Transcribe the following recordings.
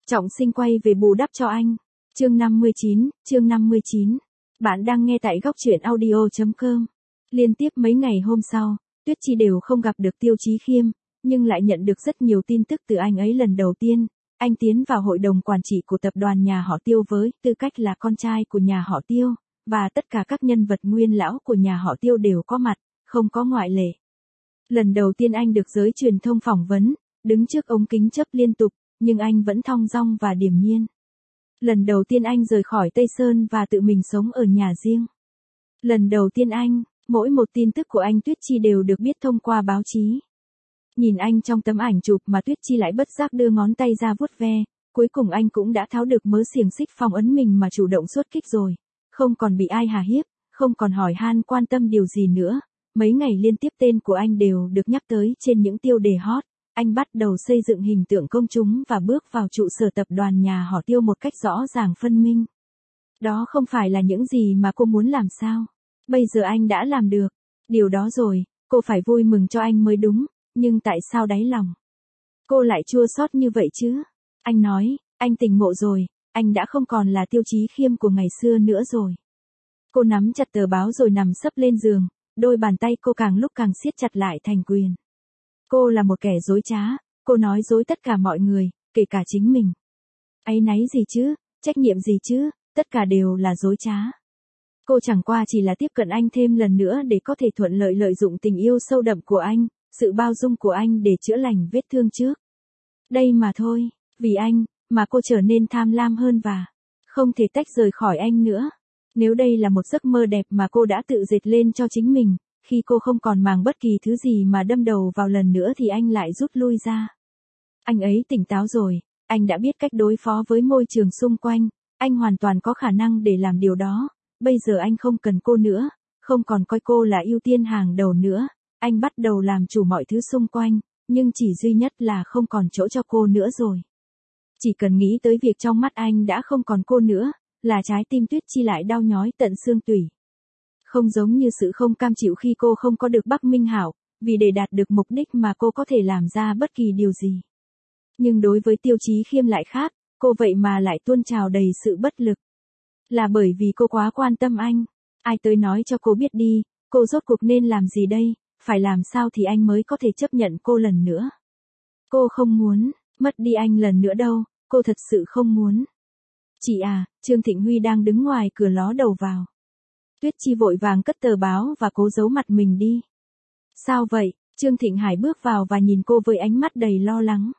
Trọng Sinh quay về bù đắp cho anh. Chương 59. Bạn đang nghe tại góc truyện audio.com. Liên tiếp mấy ngày hôm sau, Tuyết Chi đều không gặp được Tiêu Chí Khiêm, nhưng lại nhận được rất nhiều tin tức từ anh ấy lần đầu tiên. Anh tiến vào hội đồng quản trị của tập đoàn nhà họ Tiêu với tư cách là con trai của nhà họ Tiêu, và tất cả các nhân vật nguyên lão của nhà họ Tiêu đều có mặt, không có ngoại lệ. Lần đầu tiên anh được giới truyền thông phỏng vấn, đứng trước ống kính chớp liên tục, nhưng anh vẫn thong dong và điềm nhiên. Lần đầu tiên anh rời khỏi Tây Sơn và tự mình sống ở nhà riêng. Lần đầu tiên mỗi một tin tức của anh Tuyết Chi đều được biết thông qua báo chí. Nhìn anh trong tấm ảnh chụp mà Tuyết Chi lại bất giác đưa ngón tay ra vuốt ve, cuối cùng anh cũng đã tháo được mớ xiềng xích phong ấn mình mà chủ động xuất kích rồi. Không còn bị ai hà hiếp, không còn hỏi han quan tâm điều gì nữa. Mấy ngày liên tiếp tên của anh đều được nhắc tới trên những tiêu đề hot. Anh bắt đầu xây dựng hình tượng công chúng và bước vào trụ sở tập đoàn nhà họ Tiêu một cách rõ ràng phân minh. Đó không phải là những gì mà cô muốn làm sao? Bây giờ anh đã làm được. Điều đó rồi, cô phải vui mừng cho anh mới đúng, nhưng tại sao đáy lòng cô lại chua xót như vậy chứ? Anh nói, anh tỉnh ngộ rồi, anh đã không còn là Tiêu Chí Khiêm của ngày xưa nữa rồi. Cô nắm chặt tờ báo rồi nằm sấp lên giường, đôi bàn tay cô càng lúc càng siết chặt lại thành quyền. Cô là một kẻ dối trá, cô nói dối tất cả mọi người, kể cả chính mình. Áy náy gì chứ, trách nhiệm gì chứ, tất cả đều là dối trá. Cô chẳng qua chỉ là tiếp cận anh thêm lần nữa để có thể thuận lợi dụng tình yêu sâu đậm của anh, sự bao dung của anh để chữa lành vết thương trước. Đây mà thôi, vì anh, mà cô trở nên tham lam hơn và không thể tách rời khỏi anh nữa. Nếu đây là một giấc mơ đẹp mà cô đã tự dệt lên cho chính mình, khi cô không còn màng bất kỳ thứ gì mà đâm đầu vào lần nữa thì anh lại rút lui ra. Anh ấy tỉnh táo rồi, anh đã biết cách đối phó với môi trường xung quanh, anh hoàn toàn có khả năng để làm điều đó. Bây giờ anh không cần cô nữa, không còn coi cô là ưu tiên hàng đầu nữa, anh bắt đầu làm chủ mọi thứ xung quanh, nhưng chỉ duy nhất là không còn chỗ cho cô nữa rồi. Chỉ cần nghĩ tới việc trong mắt anh đã không còn cô nữa, là trái tim Tuyết Chi lại đau nhói tận xương tủy. Không giống như sự không cam chịu khi cô không có được Bắc Minh Hảo, vì để đạt được mục đích mà cô có thể làm ra bất kỳ điều gì. Nhưng đối với Tiêu Chí Khiêm lại khác, cô vậy mà lại tuôn trào đầy sự bất lực. Là bởi vì cô quá quan tâm anh. Ai tới nói cho cô biết đi, cô rốt cuộc nên làm gì đây, phải làm sao thì anh mới có thể chấp nhận cô lần nữa. Cô không muốn mất đi anh lần nữa đâu, cô thật sự không muốn. Chị à, Trương Thịnh Huy đang đứng ngoài cửa ló đầu vào. Tuyết Chi vội vàng cất tờ báo và cố giấu mặt mình đi. Sao vậy? Trương Thịnh Hải bước vào và nhìn cô với ánh mắt đầy lo lắng.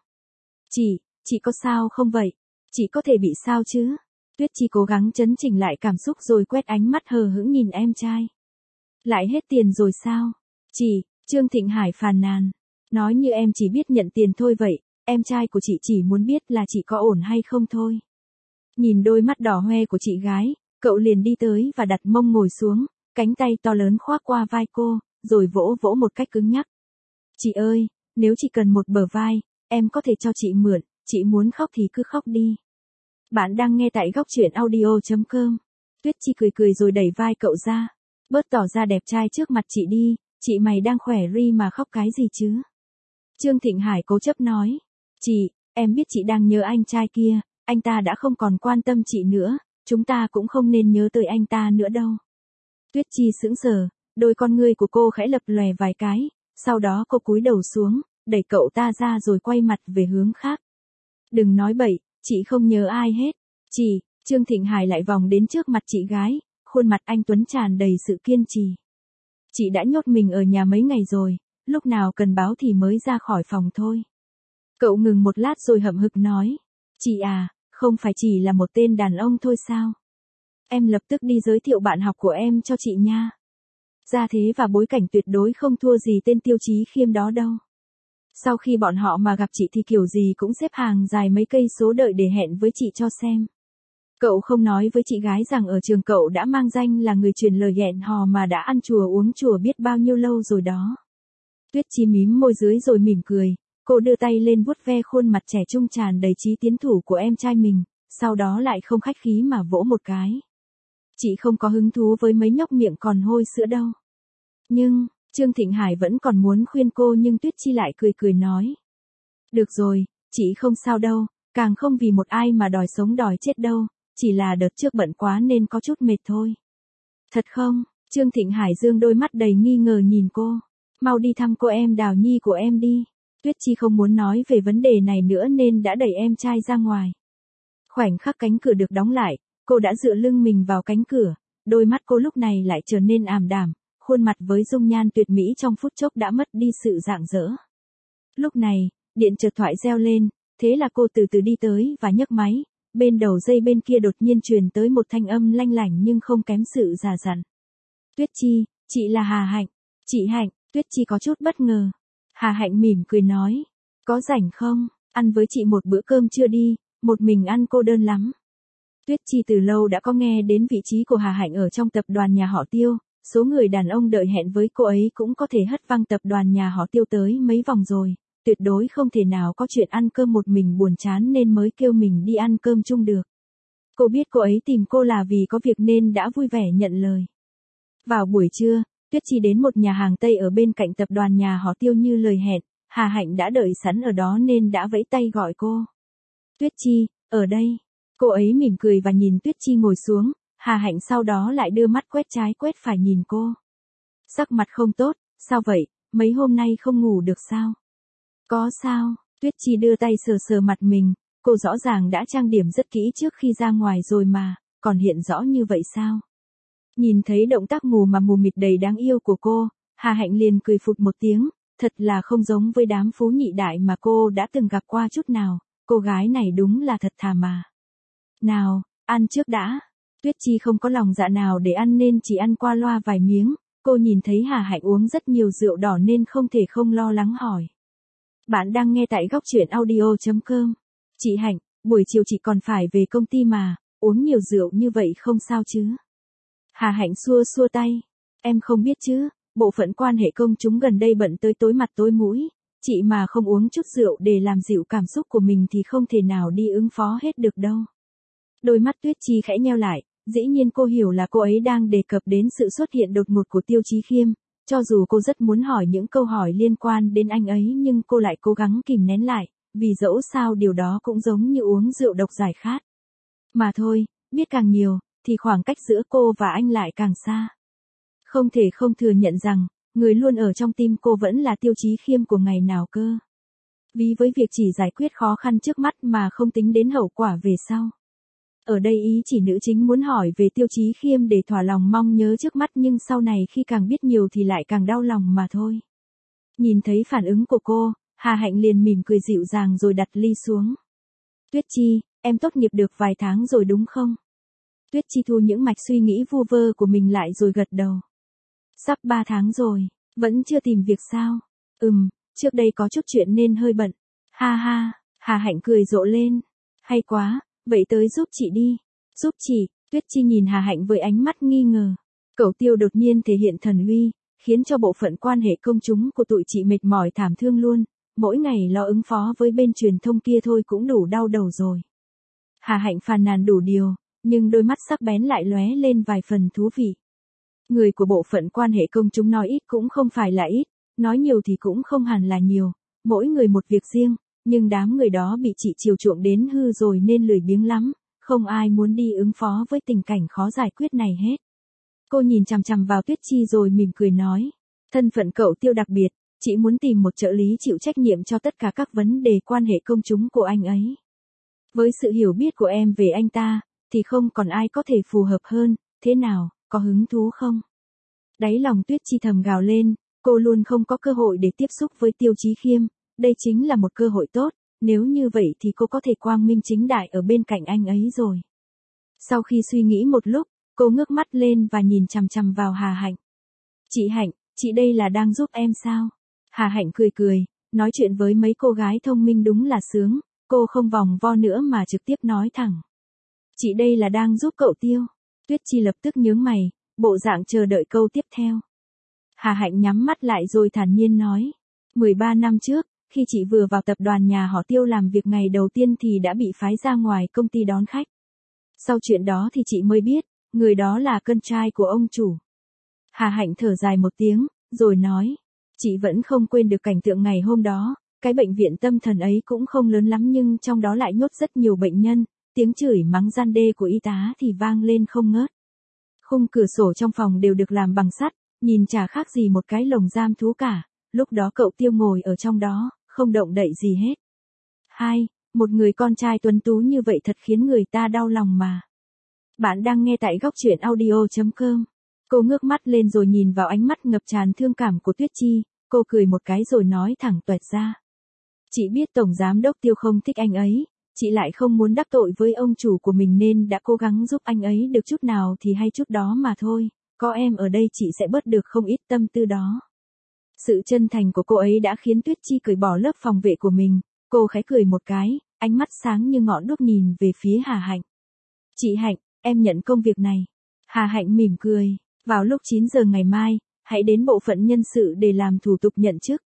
Chị có sao không vậy? Chị có thể bị sao chứ? Tuyết Chi cố gắng trấn chỉnh lại cảm xúc rồi quét ánh mắt hờ hững nhìn em trai. Lại hết tiền rồi sao? Trương Thịnh Hải phàn nàn. Nói như em chỉ biết nhận tiền thôi vậy, em trai của chị chỉ muốn biết là chị có ổn hay không thôi. Nhìn đôi mắt đỏ hoe của chị gái, cậu liền đi tới và đặt mông ngồi xuống, cánh tay to lớn khoác qua vai cô, rồi vỗ vỗ một cách cứng nhắc. Chị ơi, nếu chị cần một bờ vai, em có thể cho chị mượn, chị muốn khóc thì cứ khóc đi. Bạn đang nghe tại góc truyện audio.com. Tuyết Chi cười rồi đẩy vai cậu ra. Bớt tỏ ra đẹp trai trước mặt chị đi, chị mày đang khỏe ri mà khóc cái gì chứ? Trương Thịnh Hải cố chấp nói. Em biết chị đang nhớ anh trai kia, anh ta đã không còn quan tâm chị nữa, chúng ta cũng không nên nhớ tới anh ta nữa đâu. Tuyết Chi sững sờ, đôi con ngươi của cô khẽ lập lòe vài cái, sau đó cô cúi đầu xuống, đẩy cậu ta ra rồi quay mặt về hướng khác. Đừng nói bậy, chị không nhớ ai hết. Trương Thịnh Hải lại vòng đến trước mặt chị gái, khuôn mặt anh tuấn tràn đầy sự kiên trì. Chị đã nhốt mình ở nhà mấy ngày rồi, lúc nào cần báo thì mới ra khỏi phòng thôi. Cậu ngừng một lát rồi hậm hực nói. Chị à, không phải chỉ là một tên đàn ông thôi sao? Em lập tức đi giới thiệu bạn học của em cho chị nha. Gia thế và bối cảnh tuyệt đối không thua gì tên Tiêu Chí Khiêm đó đâu. Sau khi bọn họ mà gặp chị thì kiểu gì cũng xếp hàng dài mấy cây số đợi để hẹn với chị cho xem. Cậu không nói với chị gái rằng ở trường cậu đã mang danh là người truyền lời hẹn hò mà đã ăn chùa uống chùa biết bao nhiêu lâu rồi đó. Tuyết Chi mím môi dưới rồi mỉm cười, cô đưa tay lên vuốt ve khuôn mặt trẻ trung tràn đầy chí tiến thủ của em trai mình, sau đó lại không khách khí mà vỗ một cái. Chị không có hứng thú với mấy nhóc miệng còn hôi sữa đâu. Nhưng, Trương Thịnh Hải vẫn còn muốn khuyên cô nhưng Tuyết Chi lại cười nói. Được rồi, chị không sao đâu, Càng không vì một ai mà đòi sống đòi chết đâu, chỉ là đợt trước bận quá nên có chút mệt thôi. Thật không? Trương Thịnh Hải dương đôi mắt đầy nghi ngờ nhìn cô. Mau đi thăm cô em Đào Nhi của em đi. Tuyết Chi không muốn nói về vấn đề này nữa nên đã đẩy em trai ra ngoài. Khoảnh khắc cánh cửa được đóng lại, cô đã dựa lưng mình vào cánh cửa, đôi mắt cô lúc này lại trở nên ảm đạm, khuôn mặt với dung nhan tuyệt mỹ trong phút chốc đã mất đi sự rạng rỡ. Lúc này, điện chợt thoại reo lên, thế là cô từ từ đi tới và nhấc máy, bên đầu dây bên kia đột nhiên truyền tới một thanh âm lanh lảnh nhưng không kém sự già dặn. Tuyết Chi, chị là Hà Hạnh. Chị Hạnh, Tuyết Chi có chút bất ngờ. Hà Hạnh mỉm cười nói, có rảnh không, ăn với chị một bữa cơm trưa đi, một mình ăn cô đơn lắm. Tuyết Chi từ lâu đã có nghe đến vị trí của Hà Hạnh ở trong tập đoàn nhà họ Tiêu, số người đàn ông đợi hẹn với cô ấy cũng có thể hất văng tập đoàn nhà họ Tiêu tới mấy vòng rồi, tuyệt đối không thể nào có chuyện ăn cơm một mình buồn chán nên mới kêu mình đi ăn cơm chung được. Cô biết cô ấy tìm cô là vì có việc nên đã vui vẻ nhận lời. Vào buổi trưa, Tuyết Chi đến một nhà hàng Tây ở bên cạnh tập đoàn nhà họ Tiêu như lời hẹn, Hà Hạnh đã đợi sẵn ở đó nên đã vẫy tay gọi cô. Tuyết Chi, ở đây. Cô ấy mỉm cười và nhìn Tuyết Chi ngồi xuống, Hà Hạnh sau đó lại đưa mắt quét trái quét phải nhìn cô. Sắc mặt không tốt, sao vậy, mấy hôm nay không ngủ được sao? Có sao? Tuyết Chi đưa tay sờ sờ mặt mình, cô rõ ràng đã trang điểm rất kỹ trước khi ra ngoài rồi mà, còn hiện rõ như vậy sao? Nhìn thấy động tác mù mà mù mịt đầy đáng yêu của cô, Hà Hạnh liền cười phụt một tiếng, thật là không giống với đám phú nhị đại mà cô đã từng gặp qua chút nào, cô gái này đúng là thật thà mà. Nào, ăn trước đã. Tuyết Chi không có lòng dạ nào để ăn nên chỉ ăn qua loa vài miếng, cô nhìn thấy Hà Hạnh uống rất nhiều rượu đỏ nên không thể không lo lắng hỏi. Bạn đang nghe tại góc truyện audio.com. Chị Hạnh, buổi chiều chị còn phải về công ty mà, uống nhiều rượu như vậy không sao chứ? Hà Hạnh xua xua tay. Em không biết chứ, bộ phận quan hệ công chúng gần đây bận tới tối mặt tối mũi, chị mà không uống chút rượu để làm dịu cảm xúc của mình thì không thể nào đi ứng phó hết được đâu. Đôi mắt Tuyết Chi khẽ nheo lại, dĩ nhiên cô hiểu là cô ấy đang đề cập đến sự xuất hiện đột ngột của Tiêu Chí Khiêm, cho dù cô rất muốn hỏi những câu hỏi liên quan đến anh ấy nhưng cô lại cố gắng kìm nén lại, vì dẫu sao điều đó cũng giống như uống rượu độc giải khát. Mà thôi, biết càng nhiều, thì khoảng cách giữa cô và anh lại càng xa. Không thể không thừa nhận rằng, người luôn ở trong tim cô vẫn là Tiêu Chí Khiêm của ngày nào cơ. Ví với việc chỉ giải quyết khó khăn trước mắt mà không tính đến hậu quả về sau. Ở đây ý chỉ nữ chính muốn hỏi về Tiêu Chí Khiêm để thỏa lòng mong nhớ trước mắt nhưng sau này khi càng biết nhiều thì lại càng đau lòng mà thôi. Nhìn thấy phản ứng của cô, Hà Hạnh liền mỉm cười dịu dàng rồi đặt ly xuống. Tuyết Chi, em tốt nghiệp được vài tháng rồi đúng không? Tuyết Chi thu những mạch suy nghĩ vu vơ của mình lại rồi gật đầu. Sắp 3 tháng rồi, vẫn chưa tìm việc sao? Trước đây có chút chuyện nên hơi bận. Ha ha, Hà Hạnh cười rộ lên. Hay quá, vậy tới giúp chị đi. Giúp chị, Tuyết Chi nhìn Hà Hạnh với ánh mắt nghi ngờ. Cẩu Tiêu đột nhiên thể hiện thần uy, khiến cho bộ phận quan hệ công chúng của tụi chị mệt mỏi thảm thương luôn. Mỗi ngày lo ứng phó với bên truyền thông kia thôi cũng đủ đau đầu rồi. Hà Hạnh phàn nàn đủ điều, nhưng đôi mắt sắc bén lại lóe lên vài phần thú vị. Người của bộ phận quan hệ công chúng nói ít cũng không phải là ít, nói nhiều thì cũng không hẳn là nhiều, mỗi người một việc riêng, nhưng đám người đó bị chị chiều chuộng đến hư rồi nên lười biếng lắm, không ai muốn đi ứng phó với tình cảnh khó giải quyết này hết. Cô nhìn chằm chằm vào Tuyết Chi rồi mỉm cười nói, thân phận cậu Tiêu đặc biệt, chị muốn tìm một trợ lý chịu trách nhiệm cho tất cả các vấn đề quan hệ công chúng của anh ấy. Với sự hiểu biết của em về anh ta, thì không còn ai có thể phù hợp hơn, thế nào, có hứng thú không? Đáy lòng Tuyết Chi thầm gào lên, cô luôn không có cơ hội để tiếp xúc với Tiêu Chí Khiêm, đây chính là một cơ hội tốt, nếu như vậy thì cô có thể quang minh chính đại ở bên cạnh anh ấy rồi. Sau khi suy nghĩ một lúc, cô ngước mắt lên và nhìn chằm chằm vào Hà Hạnh. Chị Hạnh, chị đây là đang giúp em sao? Hà Hạnh cười cười, nói chuyện với mấy cô gái thông minh đúng là sướng, cô không vòng vo nữa mà trực tiếp nói thẳng. Chị đây là đang giúp cậu Tiêu. Tuyết Chi lập tức nhướng mày, bộ dạng chờ đợi câu tiếp theo. Hà Hạnh nhắm mắt lại rồi thản nhiên nói. 13 năm trước, khi chị vừa vào tập đoàn nhà họ Tiêu làm việc ngày đầu tiên thì đã bị phái ra ngoài công ty đón khách. Sau chuyện đó thì chị mới biết, người đó là con trai của ông chủ. Hà Hạnh thở dài một tiếng, rồi nói. Chị vẫn không quên được cảnh tượng ngày hôm đó, Cái bệnh viện tâm thần ấy cũng không lớn lắm nhưng trong đó lại nhốt rất nhiều bệnh nhân, tiếng chửi mắng gian đe của y tá thì vang lên không ngớt. Khung cửa sổ trong phòng đều được làm bằng sắt, nhìn chả khác gì một cái lồng giam thú cả, lúc đó cậu Tiêu ngồi ở trong đó, không động đậy gì hết. Một người con trai tuấn tú như vậy thật khiến người ta đau lòng mà. Bạn đang nghe tại góc truyện audio.com. Cô ngước mắt lên rồi nhìn vào ánh mắt ngập tràn thương cảm của Tuyết Chi, cô cười một cái rồi nói thẳng toẹt ra. Chị biết Tổng Giám đốc Tiêu không thích anh ấy, chị lại không muốn đắc tội với ông chủ của mình nên đã cố gắng giúp anh ấy được chút nào thì hay chút đó mà thôi, có em ở đây chị sẽ bớt được không ít tâm tư đó. Sự chân thành của cô ấy đã khiến Tuyết Chi cởi bỏ lớp phòng vệ của mình, cô khẽ cười một cái, ánh mắt sáng như ngọn đuốc nhìn về phía Hà Hạnh. Chị Hạnh, em nhận công việc này. Hà Hạnh mỉm cười, vào lúc 9 giờ ngày mai, hãy đến bộ phận nhân sự để làm thủ tục nhận chức.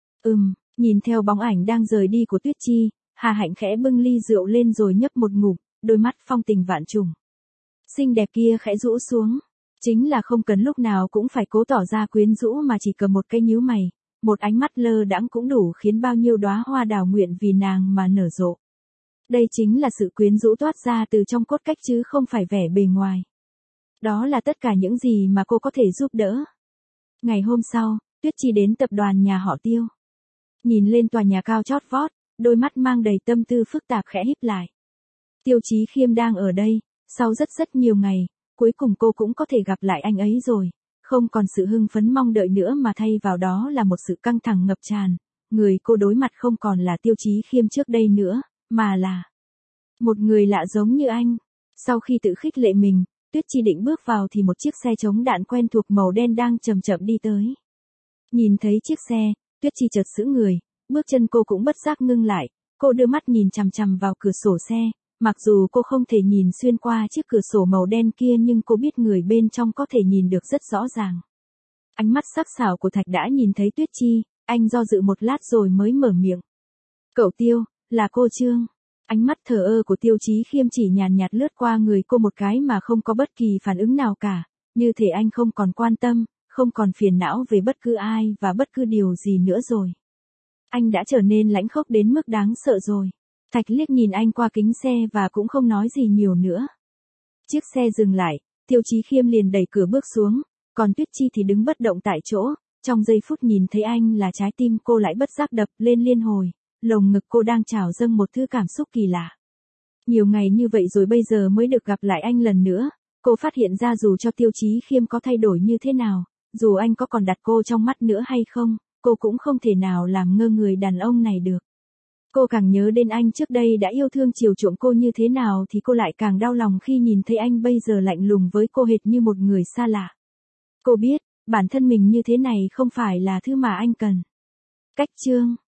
Nhìn theo bóng ảnh đang rời đi của Tuyết Chi, Hà Hạnh khẽ bưng ly rượu lên rồi nhấp một ngụm, đôi mắt phong tình vạn trùng. Xinh đẹp kia khẽ rũ xuống, chính là không cần lúc nào cũng phải cố tỏ ra quyến rũ mà chỉ cầm một cái nhíu mày, một ánh mắt lơ đãng cũng đủ khiến bao nhiêu đóa hoa đào nguyện vì nàng mà nở rộ. Đây chính là sự quyến rũ toát ra từ trong cốt cách chứ không phải vẻ bề ngoài. Đó là tất cả những gì mà cô có thể giúp đỡ. Ngày hôm sau, Tuyết Chi đến tập đoàn nhà họ Tiêu. Nhìn lên tòa nhà cao chót vót, đôi mắt mang đầy tâm tư phức tạp khẽ híp lại. Tiêu Chí Khiêm đang ở đây, sau rất nhiều ngày, cuối cùng cô cũng có thể gặp lại anh ấy rồi. Không còn sự hưng phấn mong đợi nữa mà thay vào đó là một sự căng thẳng ngập tràn. Người cô đối mặt không còn là Tiêu Chí Khiêm trước đây nữa, mà là một người lạ giống như anh. Sau khi tự khích lệ mình, Tuyết Chi định bước vào thì một chiếc xe chống đạn quen thuộc màu đen đang chậm chậm đi tới. Nhìn thấy chiếc xe, Tuyết Chi chợt sững người, bước chân cô cũng bất giác ngưng lại, cô đưa mắt nhìn chằm chằm vào cửa sổ xe, mặc dù cô không thể nhìn xuyên qua chiếc cửa sổ màu đen kia nhưng cô biết người bên trong có thể nhìn được rất rõ ràng. Ánh mắt sắc sảo của Thạch đã nhìn thấy Tuyết Chi, anh do dự một lát rồi mới mở miệng. Cậu Tiêu, là cô Trương. Ánh mắt thờ ơ của Tiêu Chí Khiêm chỉ nhàn nhạt lướt qua người cô một cái mà không có bất kỳ phản ứng nào cả, như thể anh không còn quan tâm, không còn phiền não về bất cứ ai và bất cứ điều gì nữa rồi. Anh đã trở nên lãnh khốc đến mức đáng sợ rồi. Thạch liếc nhìn anh qua kính xe và cũng không nói gì nhiều nữa. Chiếc xe dừng lại, Tiêu Chí Khiêm liền đẩy cửa bước xuống, còn Tuyết Chi thì đứng bất động tại chỗ, trong giây phút nhìn thấy anh là trái tim cô lại bất giác đập lên liên hồi, lồng ngực cô đang trào dâng một thứ cảm xúc kỳ lạ. Nhiều ngày như vậy rồi bây giờ mới được gặp lại anh lần nữa, cô phát hiện ra dù cho Tiêu Chí Khiêm có thay đổi như thế nào, dù anh có còn đặt cô trong mắt nữa hay không, cô cũng không thể nào làm ngơ người đàn ông này được. Cô càng nhớ đến anh trước đây đã yêu thương chiều chuộng cô như thế nào thì cô lại càng đau lòng khi nhìn thấy anh bây giờ lạnh lùng với cô hệt như một người xa lạ. Cô biết, bản thân mình như thế này không phải là thứ mà anh cần. Cách chương